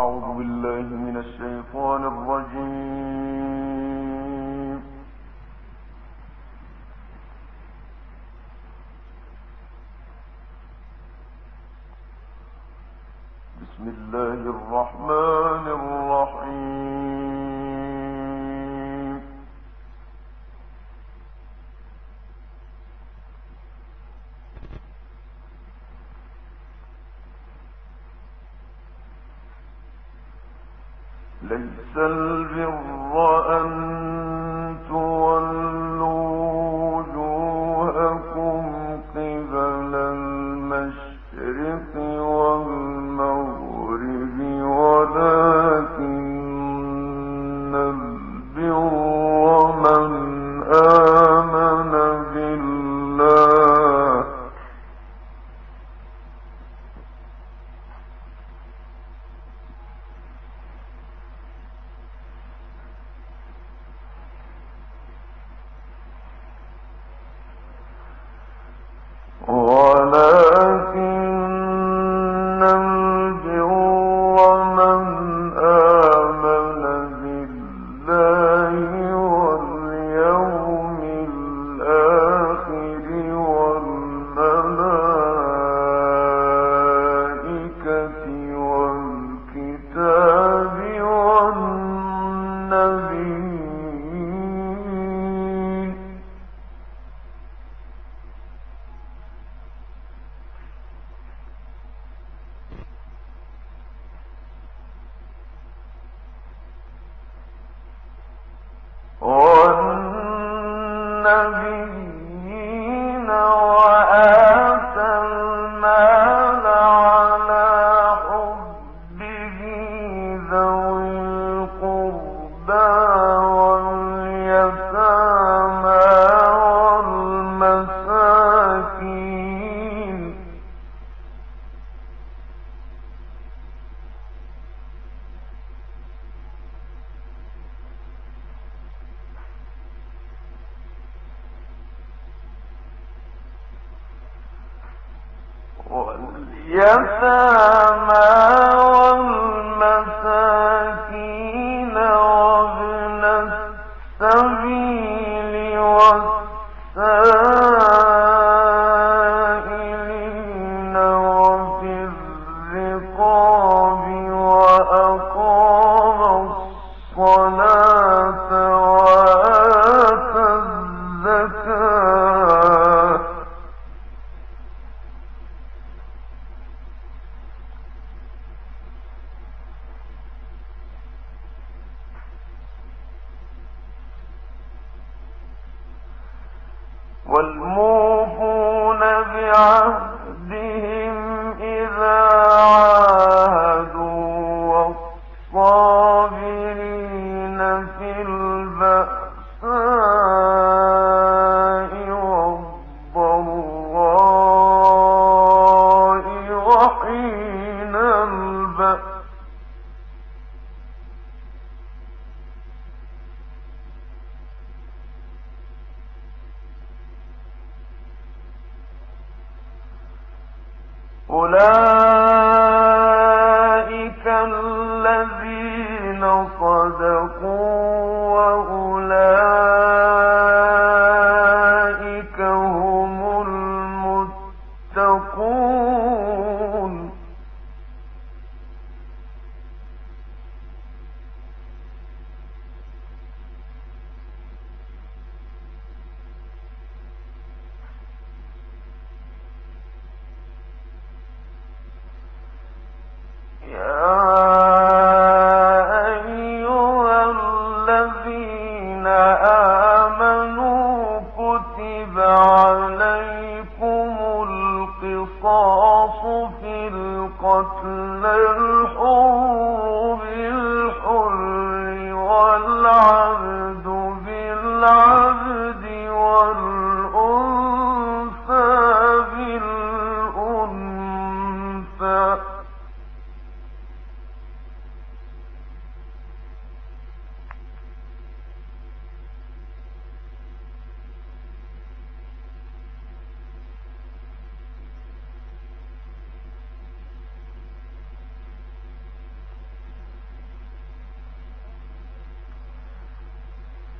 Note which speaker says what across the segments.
Speaker 1: أعوذ بالله من الشيطان الرجيم. بسم الله الرحمن الرحيم. ليس البر أن تولوا وجوهكم قبل المشرق والمغرب ولكن البر من آمن بالله والنبيين وآتى المال على حبه ذوي القربى واليتامى والمساكين وابن السبيل والسائلين وفي الرقاب وأقام الصلاة وآتى الزكاة والموفون بعهدهم إذا عاهدوا والصابرين في البأساء والضراء وحين البأس أولئك الذين صدقوا وأولئك هم المتقون يا أيها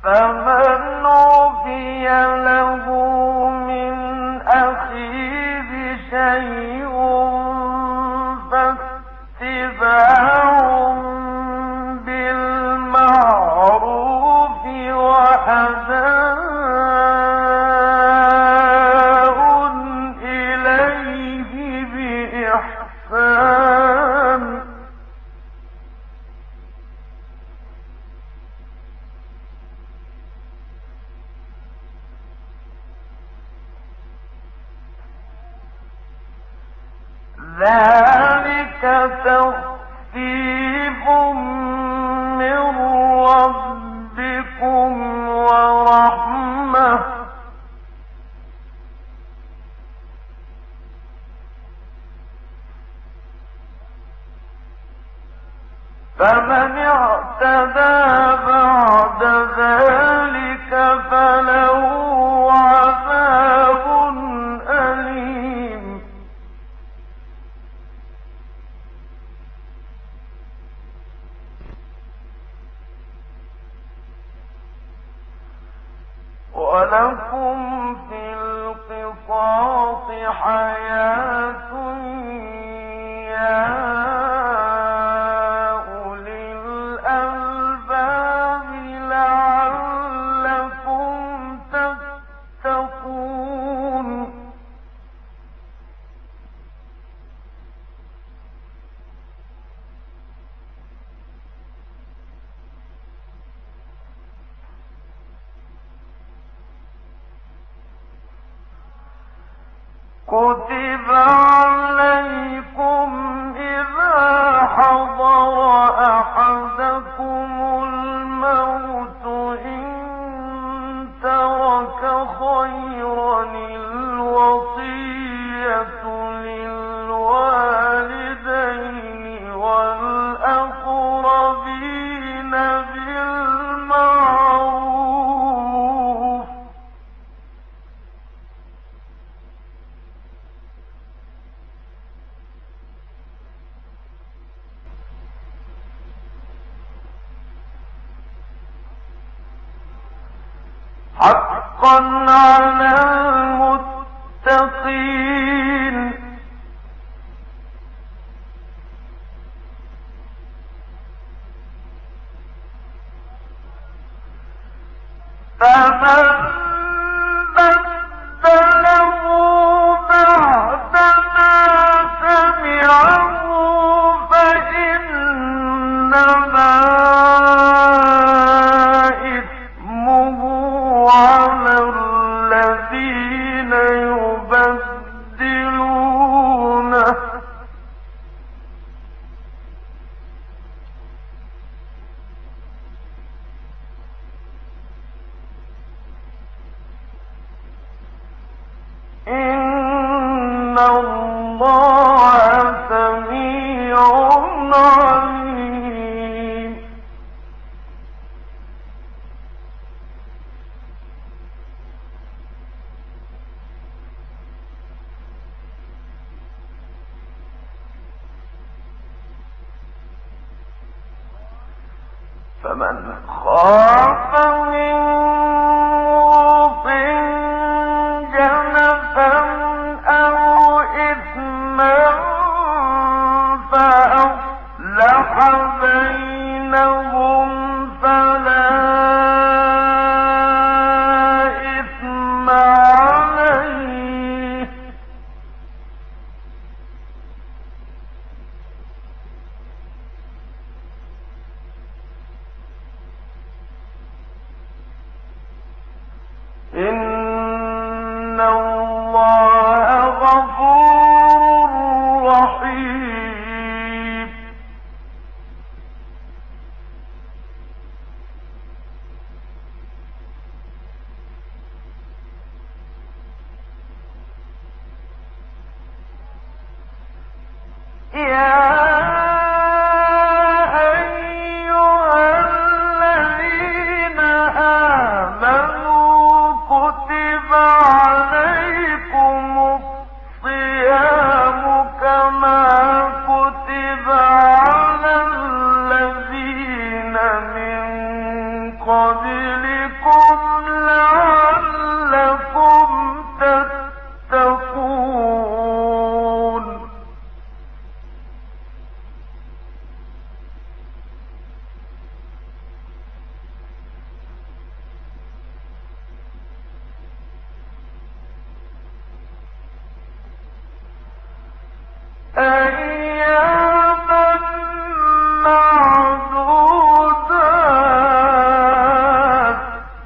Speaker 1: فمن عفي له من أخيه شيء فاتباع بالمعروف وأداء إليه بإحسان ذلك تخفيف من ربكم ورحمة فمن اعتدى بعد ذلك فله عذاب أليم ولكم في القصاص حياة يا أولي الألباب لعلكم تتقون كتب عليكم إذا حضر أحدكم الموت إن ترك خيرا الوصية للوالدين والأقربين بالمعروف حقا على المتقين فمن بدله بعدما سمعه فإنما إثمه على الذين يبدلونه إن الله سميع عليم فمن خاف من موصٍ جنفا أو إثما فأصلح بينهم فلا إثم عليه إن الله غفور رحيم يا أيها الذين آمنوا كتب عليكم الصيام كما كتب على الذين من قبلكم أياما معدودات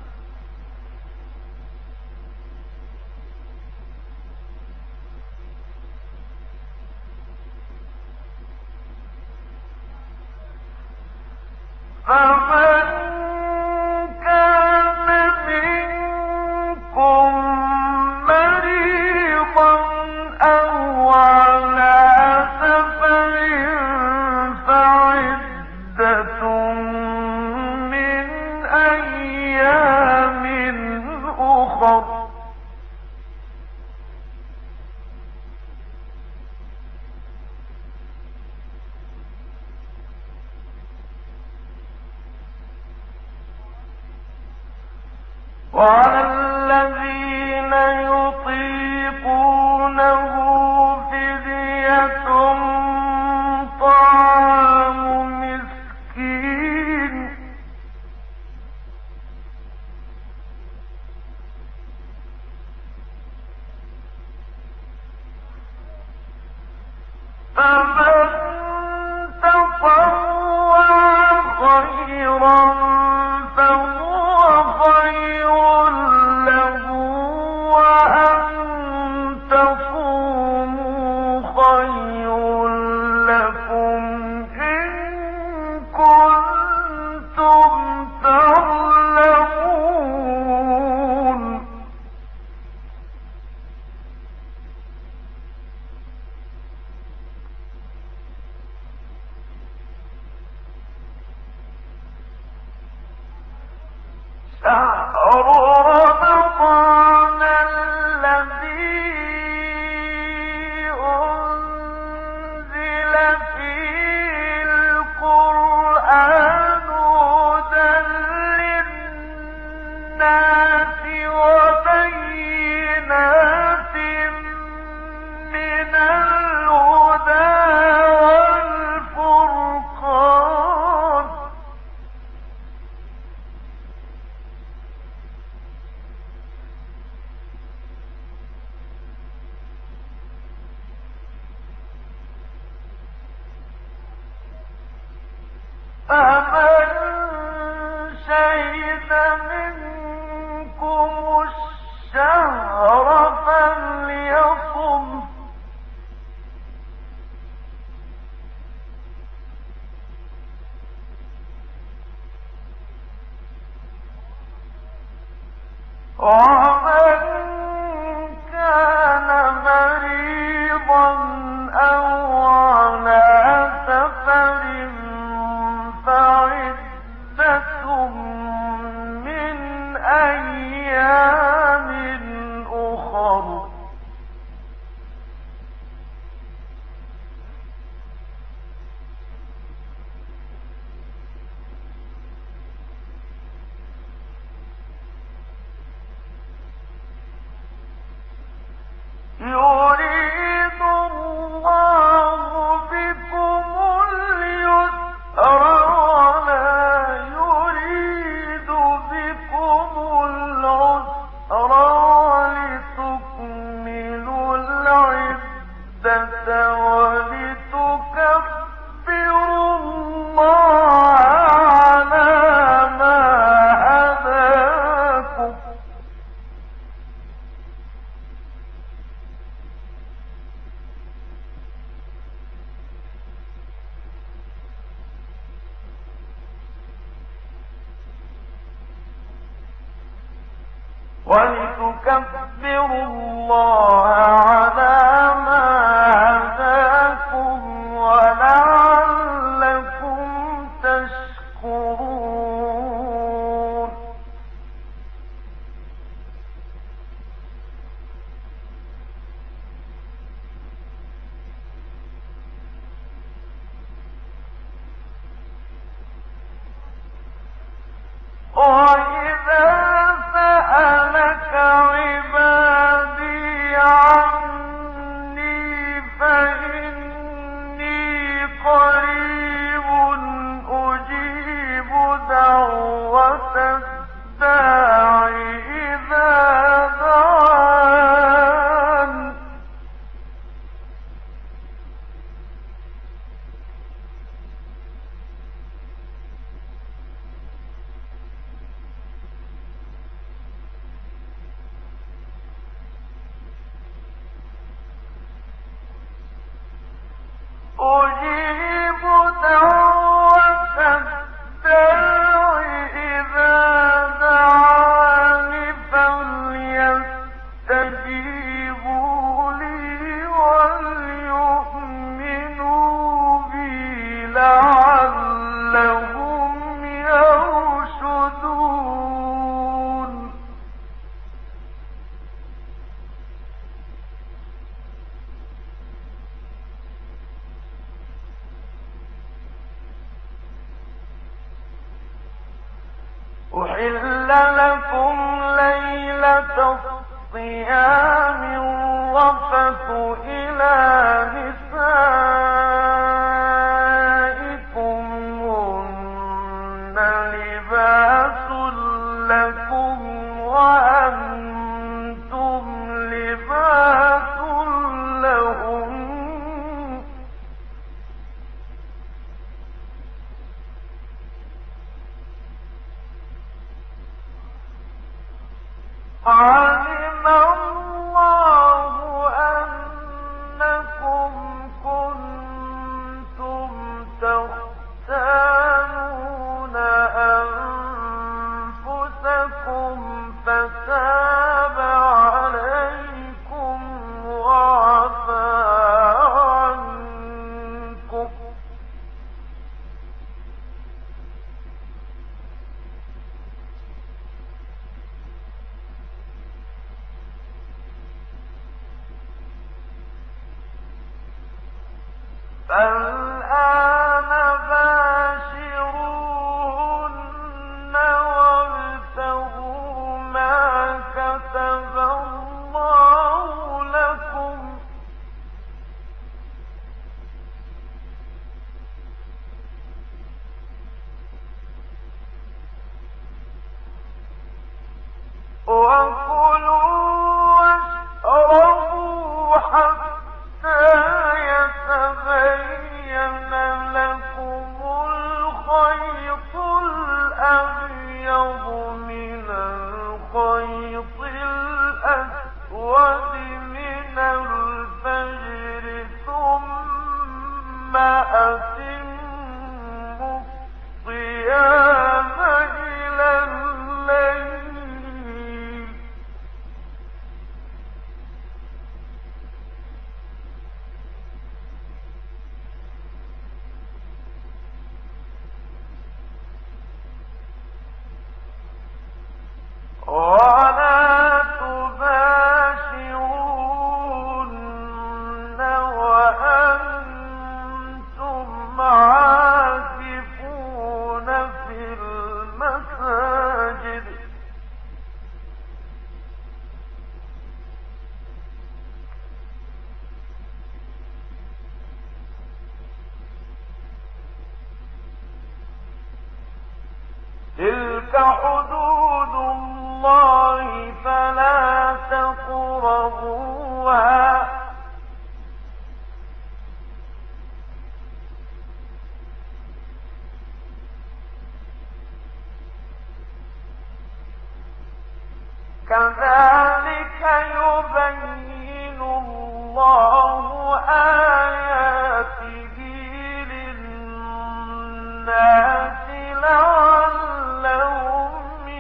Speaker 1: فمن كان منكم مريضا أو على سفر فعدة من أيام أخر وعلى الذين يطيقونه فدية طعام مسكين فمن تطوع خيرا فهو خير له وأن تصوموا خير لكم إن كنتم تعلمون شهر رمضان الذي أنزل فيه القرآن هدى للناس وبينات من الهدى والفرقان فمن شهد منكم الشهر فليصم ومن كان مريضا أو على سفر فعدة من أيام أخر يريد الله بكم اليسر ولا يريد بكم العسر ولتكملوا العدة ولتكبروا الله على ما هداكم ولتكبروا الله على ما هداكم ولعلكم تشكرون وإذا سألك عبادي عني أجيب دعوة الداع إذا دعان فليستجيبوا لي وليؤمنوا بي لعلهم يرشدون أحل لكم ليلة الصيام الرفث إلى نسائكم هن لباس لكم وأنتم لباس لهم علم الله أنكم كنتم تختانون أنفسكم فتاب عليكم وعفى عنكم فالآن باشروهن وابتغوا ما كتب الله لكم وكلوا واشربوا حتى يتبين لكم الخيط الأبيض من الخيط الأسود من الفجر ثم أتموا الصيام إلى الليل ولا تباشرون وأنتم عاكفون في المساجد تلك حدود الله فلا تقربوها كذلك يبين الله آياته للناس لعلهم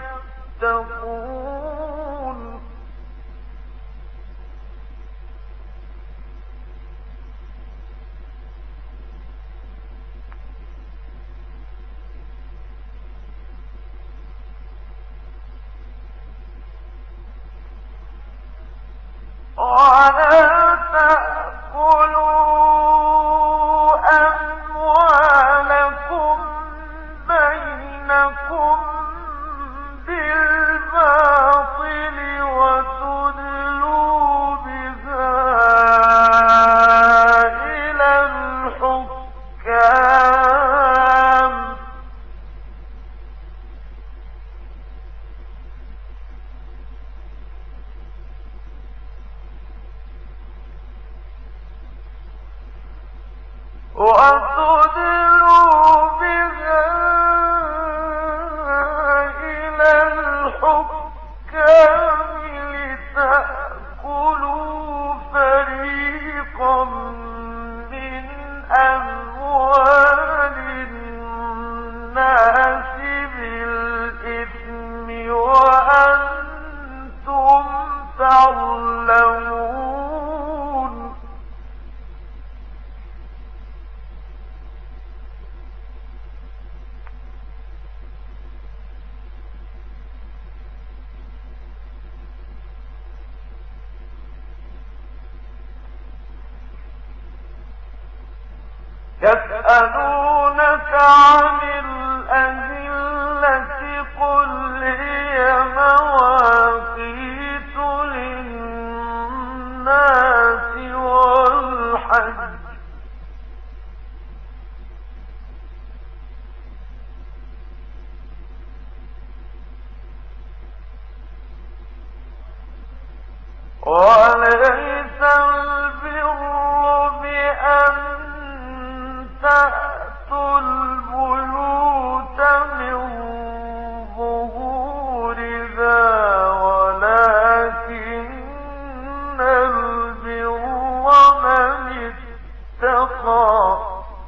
Speaker 1: يتقون يسألونك عن الأهلة قل هي مواقيت للناس والحج وليس البر بأن تأتوا البيوت من ظهورها ولكن البر من اتقى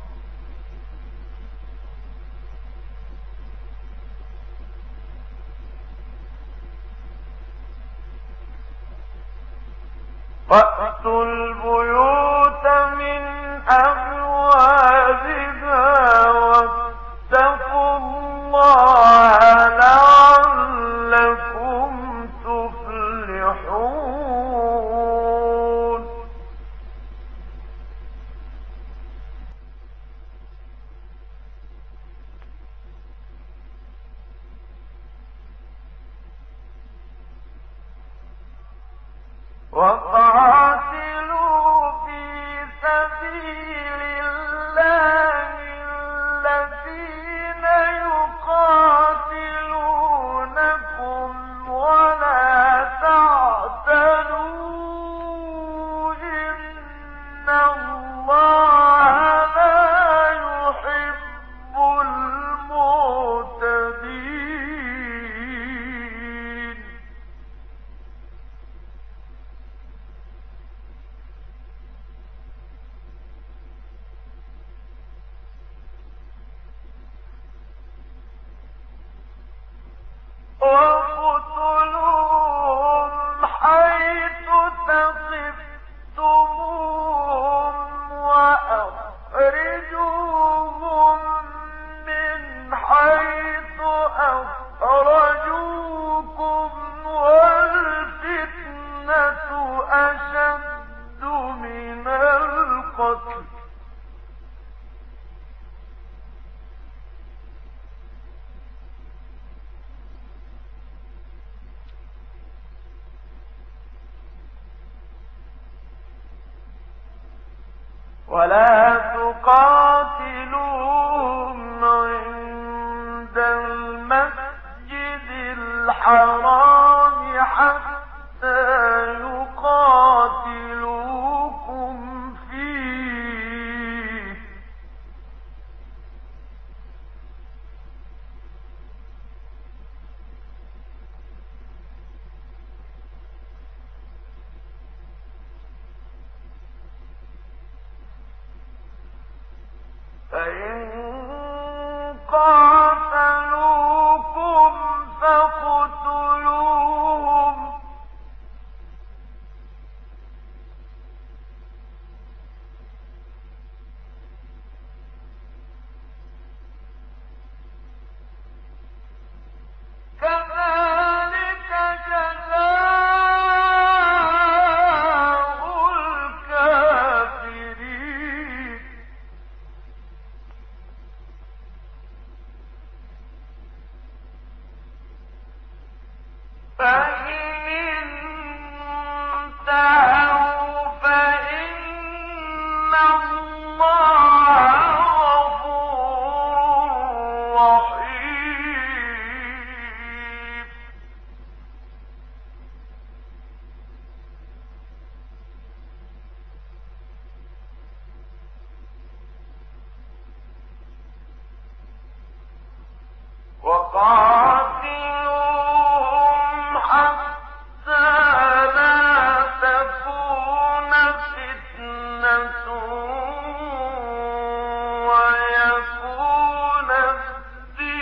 Speaker 1: وأتوا البيوت من أبوابها واتقوا الله لعلكم تفلحون وقاتلوا في سبيل الله الذين يقاتلونكم ولا تعتدوا إن الله لا يحب المعتدين وَاقْتُلُوهُمْ حَيْثُ ثَقِفْتُمُوهُمْ وَأَخْرِجُوهُمْ مِنْ حَيْثُ أَخْرَجُوكُمْ وَالْفِتْنَةُ أَشَدُّ مِنَ الْقَتْلِ ولا تقاتلوهم عند المسجد الحرام حتى يقاتلوكم فيه فإن قاتلوكم فاقتلوهم كذلك جزاء الكافرين فإن انتهوا فإن الله غفور رحيم وقاتلوهم حتى لا تكون فتنة ويكون الدين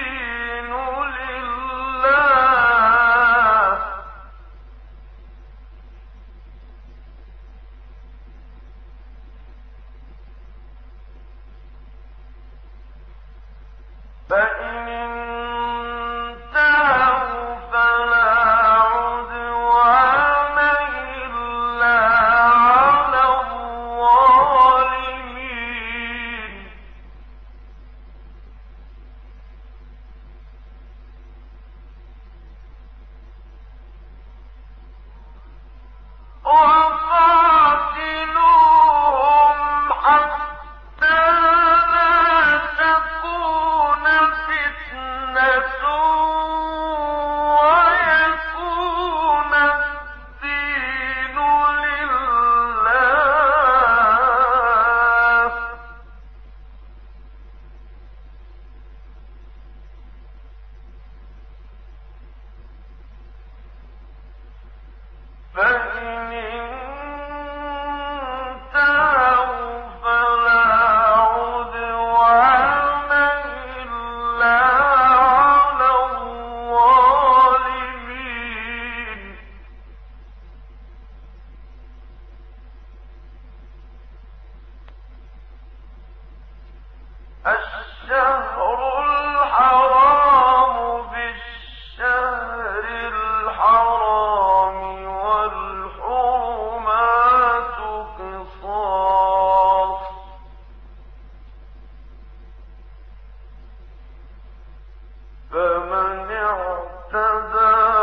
Speaker 1: فإن انتهوا فلا عدوان إلا على الظالمين. الشهر الحرام بالشهر الحرام والحرمات قصاص، فمن اعتدى